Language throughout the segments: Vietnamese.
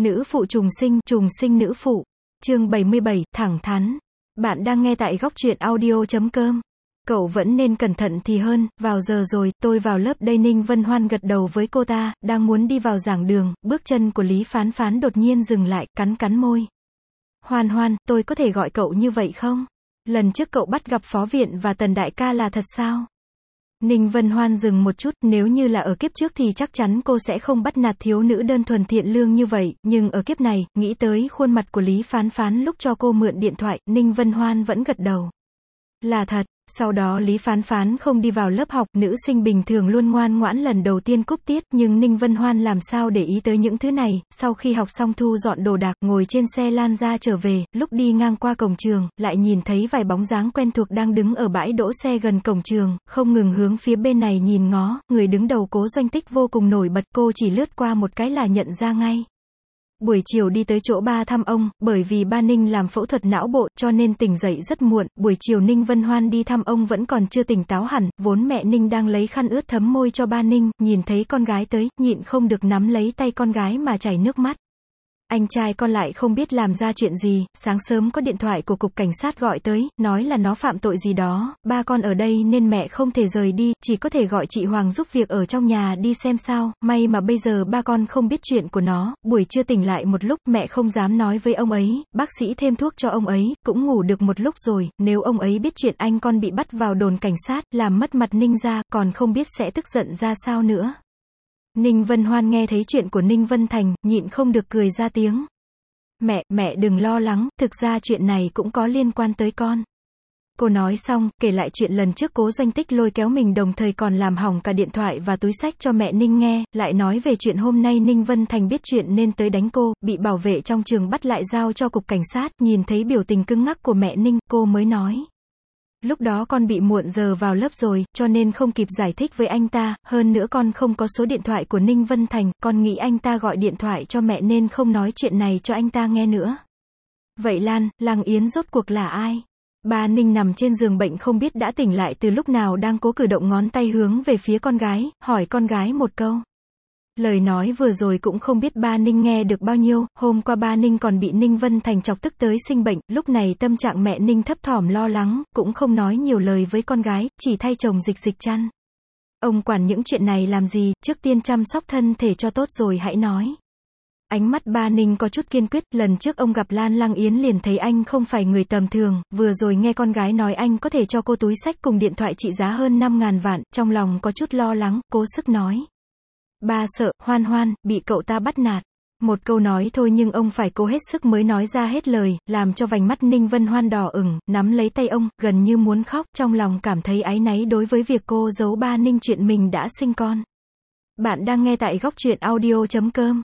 Nữ phụ trùng sinh nữ phụ. Chương 77, thẳng thắn. Bạn đang nghe tại góc truyện audio.com. Cậu vẫn nên cẩn thận thì hơn, vào giờ rồi, tôi vào lớp đây. Ninh Vân Hoan gật đầu với cô ta, đang muốn đi vào giảng đường, bước chân của Lý Phán Phán đột nhiên dừng lại, cắn môi. Hoan Hoan, tôi có thể gọi cậu như vậy không? Lần trước cậu bắt gặp Phó Viện và Tần Đại ca là thật sao? Ninh Vân Hoan dừng một chút, nếu như là ở kiếp trước thì chắc chắn cô sẽ không bắt nạt thiếu nữ đơn thuần thiện lương như vậy, nhưng ở kiếp này, nghĩ tới khuôn mặt của Lý Phán Phán lúc cho cô mượn điện thoại, Ninh Vân Hoan vẫn gật đầu. Là thật. Sau đó Lý Phán Phán không đi vào lớp học, nữ sinh bình thường luôn ngoan ngoãn lần đầu tiên cúp tiết, nhưng Ninh Vân Hoan làm sao để ý tới những thứ này, sau khi học xong thu dọn đồ đạc, ngồi trên xe lan ra trở về, lúc đi ngang qua cổng trường, lại nhìn thấy vài bóng dáng quen thuộc đang đứng ở bãi đỗ xe gần cổng trường, không ngừng hướng phía bên này nhìn ngó, người đứng đầu Cố Doanh Tích vô cùng nổi bật, cô chỉ lướt qua một cái là nhận ra ngay. Buổi chiều đi tới chỗ ba thăm ông, bởi vì ba Ninh làm phẫu thuật não bộ, cho nên tỉnh dậy rất muộn, buổi chiều Ninh Vân Hoan đi thăm ông vẫn còn chưa tỉnh táo hẳn, vốn mẹ Ninh đang lấy khăn ướt thấm môi cho ba Ninh, nhìn thấy con gái tới, nhịn không được nắm lấy tay con gái mà chảy nước mắt. Anh trai con lại không biết làm ra chuyện gì, sáng sớm có điện thoại của cục cảnh sát gọi tới, nói là nó phạm tội gì đó, ba con ở đây nên mẹ không thể rời đi, chỉ có thể gọi chị Hoàng giúp việc ở trong nhà đi xem sao, may mà bây giờ ba con không biết chuyện của nó, buổi trưa tỉnh lại một lúc, mẹ không dám nói với ông ấy, bác sĩ thêm thuốc cho ông ấy, cũng ngủ được một lúc rồi, nếu ông ấy biết chuyện anh con bị bắt vào đồn cảnh sát, làm mất mặt Ninh ra, còn không biết sẽ tức giận ra sao nữa. Ninh Vân Hoan nghe thấy chuyện của Ninh Vân Thành, nhịn không được cười ra tiếng. Mẹ đừng lo lắng, thực ra chuyện này cũng có liên quan tới con. Cô nói xong, kể lại chuyện lần trước Cố Doanh Tích lôi kéo mình đồng thời còn làm hỏng cả điện thoại và túi xách cho mẹ Ninh nghe, lại nói về chuyện hôm nay Ninh Vân Thành biết chuyện nên tới đánh cô, bị bảo vệ trong trường bắt lại giao cho cục cảnh sát, nhìn thấy biểu tình cứng ngắc của mẹ Ninh, cô mới nói. Lúc đó con bị muộn giờ vào lớp rồi, cho nên không kịp giải thích với anh ta, hơn nữa con không có số điện thoại của Ninh Vân Thành, con nghĩ anh ta gọi điện thoại cho mẹ nên không nói chuyện này cho anh ta nghe nữa. Vậy Lăng Yến rốt cuộc là ai? Ba Ninh nằm trên giường bệnh không biết đã tỉnh lại từ lúc nào đang cố cử động ngón tay hướng về phía con gái, hỏi con gái một câu. Lời nói vừa rồi cũng không biết ba Ninh nghe được bao nhiêu, hôm qua ba Ninh còn bị Ninh Vân Thành chọc tức tới sinh bệnh, lúc này tâm trạng mẹ Ninh thấp thỏm lo lắng, cũng không nói nhiều lời với con gái, chỉ thay chồng dịch chăn. Ông quản những chuyện này làm gì, trước tiên chăm sóc thân thể cho tốt rồi hãy nói. Ánh mắt ba Ninh có chút kiên quyết, lần trước ông gặp Lăng Yến liền thấy anh không phải người tầm thường, vừa rồi nghe con gái nói anh có thể cho cô túi xách cùng điện thoại trị giá hơn 5.000 vạn, trong lòng có chút lo lắng, cố sức nói. Ba sợ, Hoan, bị cậu ta bắt nạt. Một câu nói thôi nhưng ông phải cố hết sức mới nói ra hết lời, làm cho vành mắt Ninh Vân Hoan đỏ ửng, nắm lấy tay ông, gần như muốn khóc, trong lòng cảm thấy áy náy đối với việc cô giấu ba Ninh chuyện mình đã sinh con. Bạn đang nghe tại góc truyện audio.com.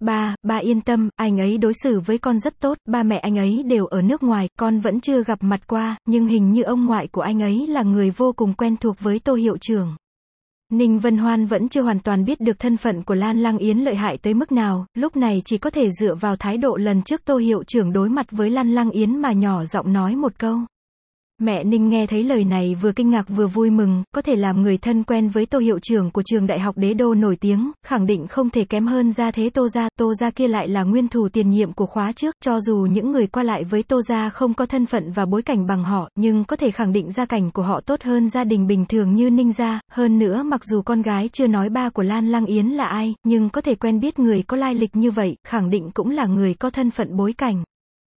Ba yên tâm, anh ấy đối xử với con rất tốt, ba mẹ anh ấy đều ở nước ngoài, con vẫn chưa gặp mặt qua, nhưng hình như ông ngoại của anh ấy là người vô cùng quen thuộc với Tô hiệu trưởng. Ninh Vân Hoan vẫn chưa hoàn toàn biết được thân phận của Lăng Yến lợi hại tới mức nào, lúc này chỉ có thể dựa vào thái độ lần trước Tô hiệu trưởng đối mặt với Lăng Yến mà nhỏ giọng nói một câu. Mẹ Ninh nghe thấy lời này vừa kinh ngạc vừa vui mừng, có thể làm người thân quen với Tô hiệu trưởng của trường đại học Đế Đô nổi tiếng, khẳng định không thể kém hơn gia thế Tô gia kia lại là nguyên thủ tiền nhiệm của khóa trước, cho dù những người qua lại với Tô gia không có thân phận và bối cảnh bằng họ, nhưng có thể khẳng định gia cảnh của họ tốt hơn gia đình bình thường như Ninh gia, hơn nữa mặc dù con gái chưa nói ba của Lăng Yến là ai, nhưng có thể quen biết người có lai lịch như vậy, khẳng định cũng là người có thân phận bối cảnh.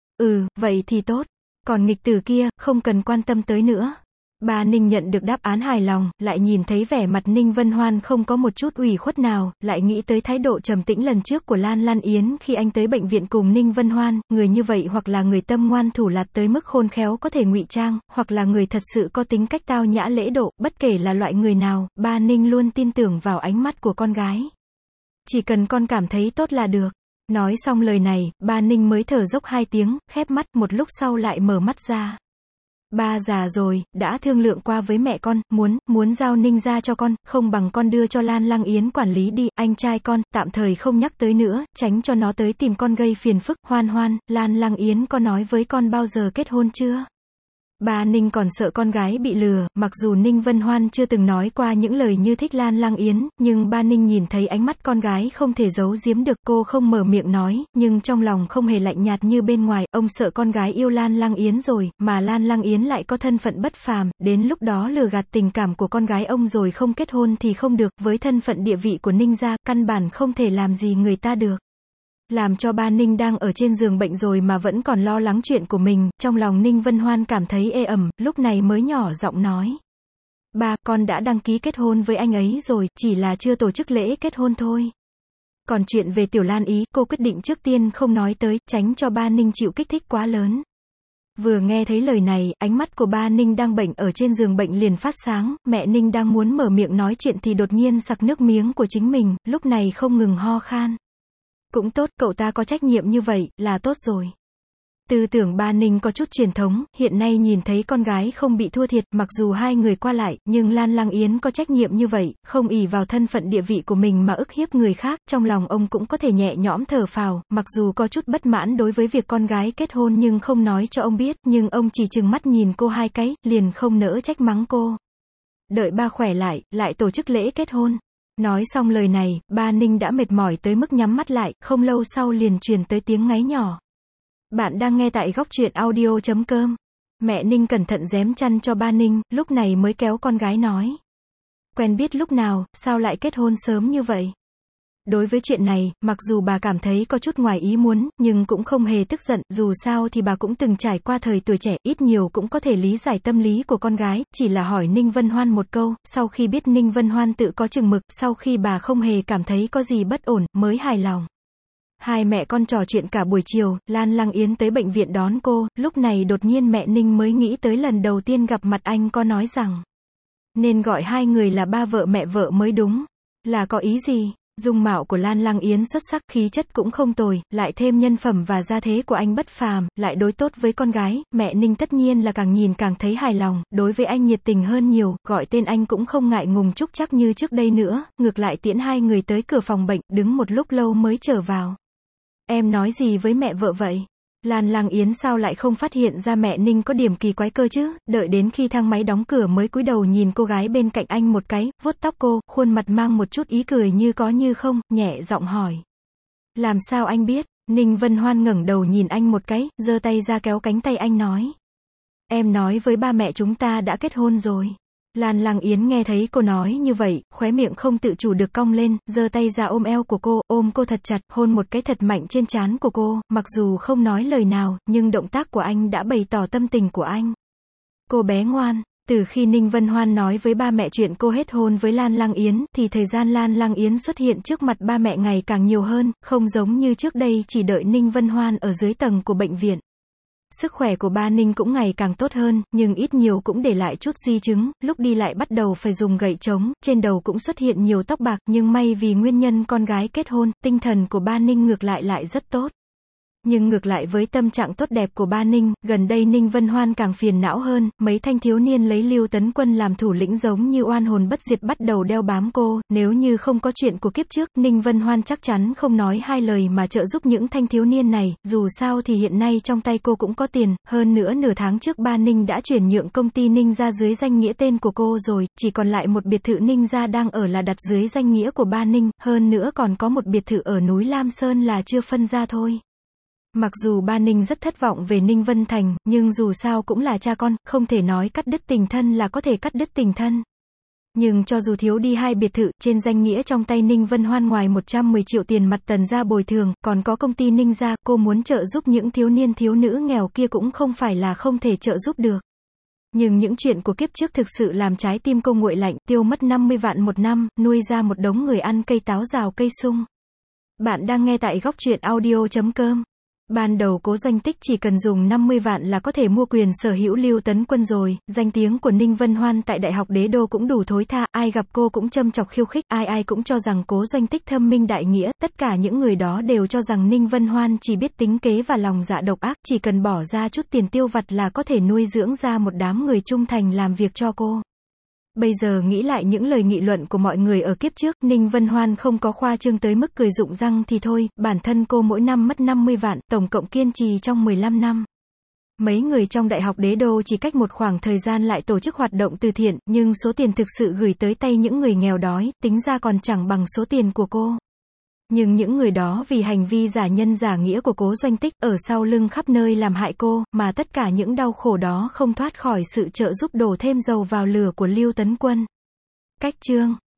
Vậy thì tốt. Còn nghịch tử kia, không cần quan tâm tới nữa. Ba Ninh nhận được đáp án hài lòng, lại nhìn thấy vẻ mặt Ninh Vân Hoan không có một chút ủy khuất nào, lại nghĩ tới thái độ trầm tĩnh lần trước của Lăng Yến khi anh tới bệnh viện cùng Ninh Vân Hoan, người như vậy hoặc là người tâm ngoan thủ lạt tới mức khôn khéo có thể ngụy trang, hoặc là người thật sự có tính cách tao nhã lễ độ, bất kể là loại người nào, ba Ninh luôn tin tưởng vào ánh mắt của con gái. Chỉ cần con cảm thấy tốt là được. Nói xong lời này, ba Ninh mới thở dốc 2 tiếng, khép mắt, một lúc sau lại mở mắt ra. Ba già rồi, đã thương lượng qua với mẹ con, muốn giao Ninh ra cho con, không bằng con đưa cho Lăng Yến quản lý đi, anh trai con, tạm thời không nhắc tới nữa, tránh cho nó tới tìm con gây phiền phức. Hoan, Lăng Yến có nói với con bao giờ kết hôn chưa? Ba Ninh còn sợ con gái bị lừa, mặc dù Ninh Vân Hoan chưa từng nói qua những lời như thích Lan Lang Yến, nhưng ba Ninh nhìn thấy ánh mắt con gái không thể giấu giếm được, cô không mở miệng nói, nhưng trong lòng không hề lạnh nhạt như bên ngoài, ông sợ con gái yêu Lan Lang Yến rồi, mà Lan Lang Yến lại có thân phận bất phàm, đến lúc đó lừa gạt tình cảm của con gái ông rồi không kết hôn thì không được, với thân phận địa vị của Ninh gia, căn bản không thể làm gì người ta được. Làm cho ba Ninh đang ở trên giường bệnh rồi mà vẫn còn lo lắng chuyện của mình, trong lòng Ninh Vân Hoan cảm thấy ê ẩm, lúc này mới nhỏ giọng nói. Ba, con đã đăng ký kết hôn với anh ấy rồi, chỉ là chưa tổ chức lễ kết hôn thôi. Còn chuyện về Tiểu Lan ý, cô quyết định trước tiên không nói tới, tránh cho ba Ninh chịu kích thích quá lớn. Vừa nghe thấy lời này, ánh mắt của ba Ninh đang bệnh ở trên giường bệnh liền phát sáng, mẹ Ninh đang muốn mở miệng nói chuyện thì đột nhiên sặc nước miếng của chính mình, lúc này không ngừng ho khan. Cũng tốt, cậu ta có trách nhiệm như vậy, là tốt rồi. Tư tưởng ba Ninh có chút truyền thống, hiện nay nhìn thấy con gái không bị thua thiệt, mặc dù hai người qua lại, nhưng Lan Lang Yến có trách nhiệm như vậy, không ỷ vào thân phận địa vị của mình mà ức hiếp người khác, trong lòng ông cũng có thể nhẹ nhõm thở phào, mặc dù có chút bất mãn đối với việc con gái kết hôn nhưng không nói cho ông biết, nhưng ông chỉ trừng mắt nhìn cô hai cái, liền không nỡ trách mắng cô. Đợi ba khỏe lại tổ chức lễ kết hôn. Nói xong lời này, ba Ninh đã mệt mỏi tới mức nhắm mắt lại, không lâu sau liền truyền tới tiếng ngáy nhỏ. Bạn đang nghe tại góc truyện audio.com. Mẹ Ninh cẩn thận giém chăn cho ba Ninh, lúc này mới kéo con gái nói. Quen biết lúc nào, sao lại kết hôn sớm như vậy? Đối với chuyện này, mặc dù bà cảm thấy có chút ngoài ý muốn, nhưng cũng không hề tức giận, dù sao thì bà cũng từng trải qua thời tuổi trẻ, ít nhiều cũng có thể lý giải tâm lý của con gái, chỉ là hỏi Ninh Vân Hoan một câu, sau khi biết Ninh Vân Hoan tự có chừng mực, sau khi bà không hề cảm thấy có gì bất ổn, mới hài lòng. Hai mẹ con trò chuyện cả buổi chiều, Lan Lang Yến tới bệnh viện đón cô, lúc này đột nhiên mẹ Ninh mới nghĩ tới lần đầu tiên gặp mặt anh có nói rằng nên gọi hai người là ba vợ mẹ vợ mới đúng. Là có ý gì? Dung mạo của Lan Lang Yến xuất sắc, khí chất cũng không tồi, lại thêm nhân phẩm và gia thế của anh bất phàm, lại đối tốt với con gái, mẹ Ninh tất nhiên là càng nhìn càng thấy hài lòng, đối với anh nhiệt tình hơn nhiều, gọi tên anh cũng không ngại ngùng trúc chắc như trước đây nữa, ngược lại tiễn hai người tới cửa phòng bệnh, đứng một lúc lâu mới trở vào. Em nói gì với mẹ vợ vậy? Lan Lang Yến sao lại không phát hiện ra mẹ Ninh có điểm kỳ quái cơ chứ, đợi đến khi thang máy đóng cửa mới cúi đầu nhìn cô gái bên cạnh anh một cái, vuốt tóc cô, khuôn mặt mang một chút ý cười như có như không, nhẹ giọng hỏi. Làm sao anh biết? Ninh Vân Hoan ngẩng đầu nhìn anh một cái, giơ tay ra kéo cánh tay anh nói. Em nói với ba mẹ chúng ta đã kết hôn rồi. Lan Lang Yến nghe thấy cô nói như vậy, khóe miệng không tự chủ được cong lên, giơ tay ra ôm eo của cô, ôm cô thật chặt, hôn một cái thật mạnh trên trán của cô, mặc dù không nói lời nào, nhưng động tác của anh đã bày tỏ tâm tình của anh. Cô bé ngoan. Từ khi Ninh Vân Hoan nói với ba mẹ chuyện cô hết hôn với Lan Lang Yến, thì thời gian Lan Lang Yến xuất hiện trước mặt ba mẹ ngày càng nhiều hơn, không giống như trước đây chỉ đợi Ninh Vân Hoan ở dưới tầng của bệnh viện. Sức khỏe của ba Ninh cũng ngày càng tốt hơn, nhưng ít nhiều cũng để lại chút di chứng, lúc đi lại bắt đầu phải dùng gậy chống, trên đầu cũng xuất hiện nhiều tóc bạc, nhưng may vì nguyên nhân con gái kết hôn, tinh thần của ba Ninh ngược lại rất tốt. Nhưng ngược lại với tâm trạng tốt đẹp của ba Ninh, gần đây Ninh Vân Hoan càng phiền não hơn, mấy thanh thiếu niên lấy Lưu Tấn Quân làm thủ lĩnh giống như oan hồn bất diệt bắt đầu đeo bám cô, nếu như không có chuyện của kiếp trước, Ninh Vân Hoan chắc chắn không nói hai lời mà trợ giúp những thanh thiếu niên này, dù sao thì hiện nay trong tay cô cũng có tiền, hơn nữa nửa tháng trước ba Ninh đã chuyển nhượng công ty Ninh gia dưới danh nghĩa tên của cô rồi, chỉ còn lại một biệt thự Ninh gia đang ở là đặt dưới danh nghĩa của ba Ninh, hơn nữa còn có một biệt thự ở núi Lam Sơn là chưa phân ra thôi. Mặc dù ba Ninh rất thất vọng về Ninh Vân Thành, nhưng dù sao cũng là cha con, không thể nói cắt đứt tình thân là có thể cắt đứt tình thân. Nhưng cho dù thiếu đi hai biệt thự, trên danh nghĩa trong tay Ninh Vân Hoan ngoài 110 triệu tiền mặt Tần gia bồi thường, còn có công ty Ninh gia, cô muốn trợ giúp những thiếu niên thiếu nữ nghèo kia cũng không phải là không thể trợ giúp được. Nhưng những chuyện của kiếp trước thực sự làm trái tim cô nguội lạnh, tiêu mất 50 vạn một năm, nuôi ra một đống người ăn cây táo rào cây sung. Bạn đang nghe tại góc truyện audio.com. Ban đầu Cố Doanh Tích chỉ cần dùng 50 vạn là có thể mua quyền sở hữu Lưu Tấn Quân rồi, danh tiếng của Ninh Vân Hoan tại Đại học Đế Đô cũng đủ thối tha, ai gặp cô cũng châm chọc khiêu khích, ai cũng cho rằng Cố Doanh Tích thâm minh đại nghĩa, tất cả những người đó đều cho rằng Ninh Vân Hoan chỉ biết tính kế và lòng dạ độc ác, chỉ cần bỏ ra chút tiền tiêu vặt là có thể nuôi dưỡng ra một đám người trung thành làm việc cho cô. Bây giờ nghĩ lại những lời nghị luận của mọi người ở kiếp trước, Ninh Vân Hoan không có khoa trương tới mức cười rụng răng thì thôi, bản thân cô mỗi năm mất 50 vạn, tổng cộng kiên trì trong 15 năm. Mấy người trong Đại học Đế Đô chỉ cách một khoảng thời gian lại tổ chức hoạt động từ thiện, nhưng số tiền thực sự gửi tới tay những người nghèo đói, tính ra còn chẳng bằng số tiền của cô. Nhưng những người đó vì hành vi giả nhân giả nghĩa của Cố Doanh Tích, ở sau lưng khắp nơi làm hại cô, mà tất cả những đau khổ đó không thoát khỏi sự trợ giúp đổ thêm dầu vào lửa của Lưu Tấn Quân. Cách chương